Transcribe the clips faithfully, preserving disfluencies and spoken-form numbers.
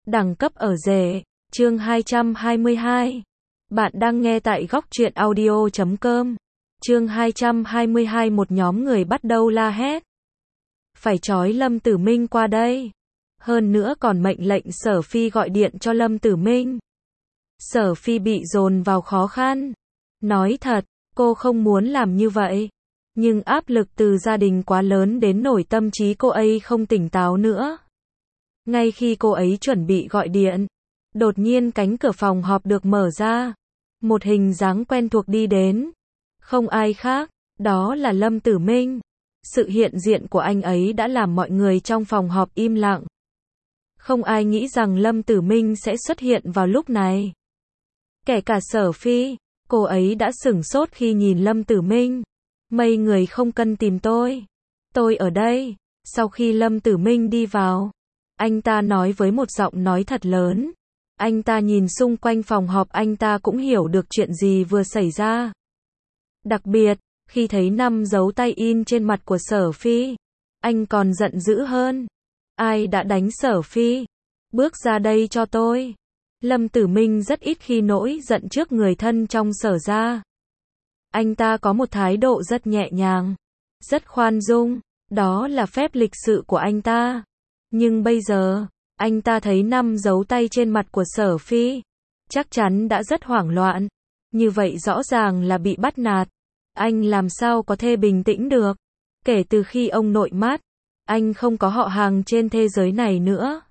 Đẳng cấp ở rể, chương hai trăm hai mươi hai. Bạn đang nghe tại góc truyện audio chấm com. Chương hai trăm hai mươi hai, một nhóm người bắt đầu la hét. Phải trói Lâm Tử Minh qua đây. Hơn nữa còn mệnh lệnh Sở Phi gọi điện cho Lâm Tử Minh. Sở Phi bị dồn vào khó khăn. Nói thật, cô không muốn làm như vậy. Nhưng áp lực từ gia đình quá lớn đến nỗi tâm trí cô ấy không tỉnh táo nữa. Ngay khi cô ấy chuẩn bị gọi điện, đột nhiên cánh cửa phòng họp được mở ra. Một hình dáng quen thuộc đi đến. Không ai khác, đó là Lâm Tử Minh. Sự hiện diện của anh ấy đã làm mọi người trong phòng họp im lặng. Không ai nghĩ rằng Lâm Tử Minh sẽ xuất hiện vào lúc này. Kể cả Sở Phi, cô ấy đã sửng sốt khi nhìn Lâm Tử Minh. Mấy người không cần tìm tôi. Tôi ở đây. Sau khi Lâm Tử Minh đi vào, anh ta nói với một giọng nói thật lớn. Anh ta nhìn xung quanh phòng họp, anh ta cũng hiểu được chuyện gì vừa xảy ra. Đặc biệt, khi thấy năm dấu tay in trên mặt của Sở Phi, anh còn giận dữ hơn. Ai đã đánh Sở Phi? Bước ra đây cho tôi. Lâm Tử Minh rất ít khi nổi giận trước người thân trong Sở gia. Anh ta có một thái độ rất nhẹ nhàng, rất khoan dung, đó là phép lịch sự của anh ta. Nhưng bây giờ, anh ta thấy năm dấu tay trên mặt của Sở Phi, chắc chắn đã rất hoảng loạn. Như vậy rõ ràng là bị bắt nạt. Anh làm sao có thể bình tĩnh được? Kể từ khi ông nội mất, anh không có họ hàng trên thế giới này nữa.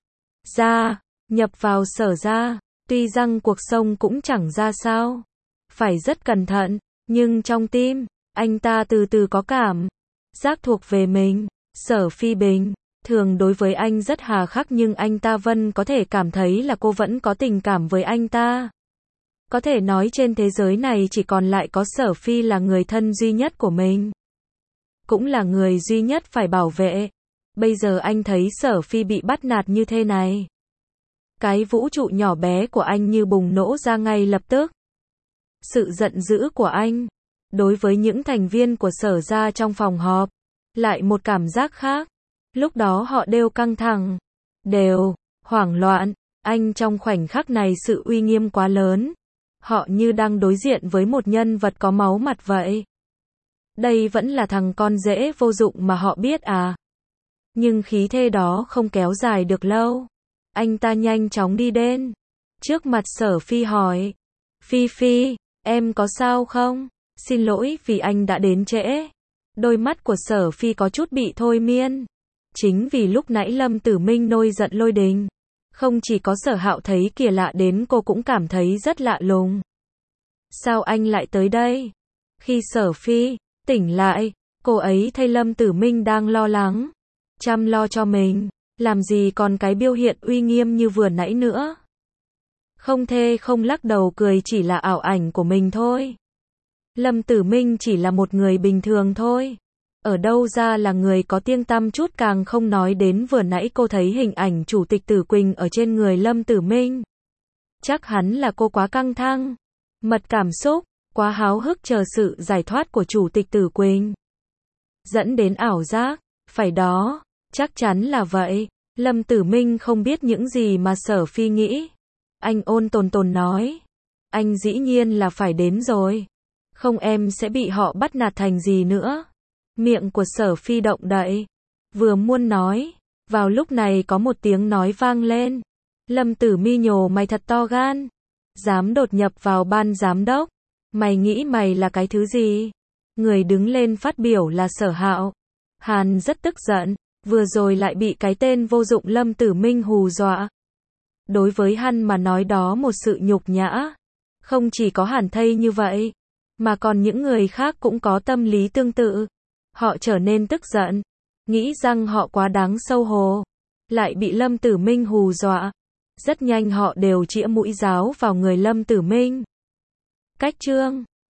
Ra, nhập vào Sở gia, tuy rằng cuộc sống cũng chẳng ra sao. Phải rất cẩn thận, nhưng trong tim, anh ta từ từ có cảm giác thuộc về mình. Sở Phi bình thường đối với anh rất hà khắc, nhưng anh ta vẫn có thể cảm thấy là cô vẫn có tình cảm với anh ta. Có thể nói trên thế giới này chỉ còn lại có Sở Phi là người thân duy nhất của mình. Cũng là người duy nhất phải bảo vệ. Bây giờ anh thấy Sở Phi bị bắt nạt như thế này. Cái vũ trụ nhỏ bé của anh như bùng nổ ra ngay lập tức. Sự giận dữ của anh, đối với những thành viên của Sở gia trong phòng họp, lại một cảm giác khác. Lúc đó họ đều căng thẳng, đều hoảng loạn. Anh trong khoảnh khắc này sự uy nghiêm quá lớn. Họ như đang đối diện với một nhân vật có máu mặt vậy. Đây vẫn là thằng con rể vô dụng mà họ biết à. Nhưng khí thế đó không kéo dài được lâu. Anh ta nhanh chóng đi đến trước mặt Sở Phi hỏi. Phi Phi, em có sao không? Xin lỗi vì anh đã đến trễ. Đôi mắt của Sở Phi có chút bị thôi miên. Chính vì lúc nãy Lâm Tử Minh nổi giận lôi đình. Không chỉ có Sở Hạo thấy kỳ lạ đến cô cũng cảm thấy rất lạ lùng. Sao anh lại tới đây? Khi Sở Phi tỉnh lại, cô ấy thấy Lâm Tử Minh đang lo lắng, chăm lo cho mình. Làm gì còn cái biểu hiện uy nghiêm như vừa nãy nữa. Không thể không lắc đầu cười, chỉ là ảo ảnh của mình thôi. Lâm Tử Minh chỉ là một người bình thường thôi. Ở đâu ra là người có tiếng tăm chút, càng không nói đến vừa nãy cô thấy hình ảnh Chủ tịch Tử Quỳnh ở trên người Lâm Tử Minh. Chắc hẳn là cô quá căng thẳng, mật cảm xúc, quá háo hức chờ sự giải thoát của Chủ tịch Tử Quỳnh. Dẫn đến ảo giác, phải đó, chắc chắn là vậy. Lâm Tử Minh không biết những gì mà Sở Phi nghĩ. Anh ôn tồn tồn nói. Anh dĩ nhiên là phải đến rồi. Không em sẽ bị họ bắt nạt thành gì nữa. Miệng của Sở Phi động đậy. Vừa muốn nói. Vào lúc này có một tiếng nói vang lên. Lâm Tử Mi nhổ mày thật to gan. Dám đột nhập vào ban giám đốc. Mày nghĩ mày là cái thứ gì? Người đứng lên phát biểu là Sở Hạo. Hàn rất tức giận. Vừa rồi lại bị cái tên vô dụng Lâm Tử Minh hù dọa. Đối với hắn mà nói đó một sự nhục nhã. Không chỉ có Hàn thấy như vậy, mà còn những người khác cũng có tâm lý tương tự. Họ trở nên tức giận, nghĩ rằng họ quá đáng xấu hổ, lại bị Lâm Tử Minh hù dọa. Rất nhanh họ đều chĩa mũi giáo vào người Lâm Tử Minh. Cách chương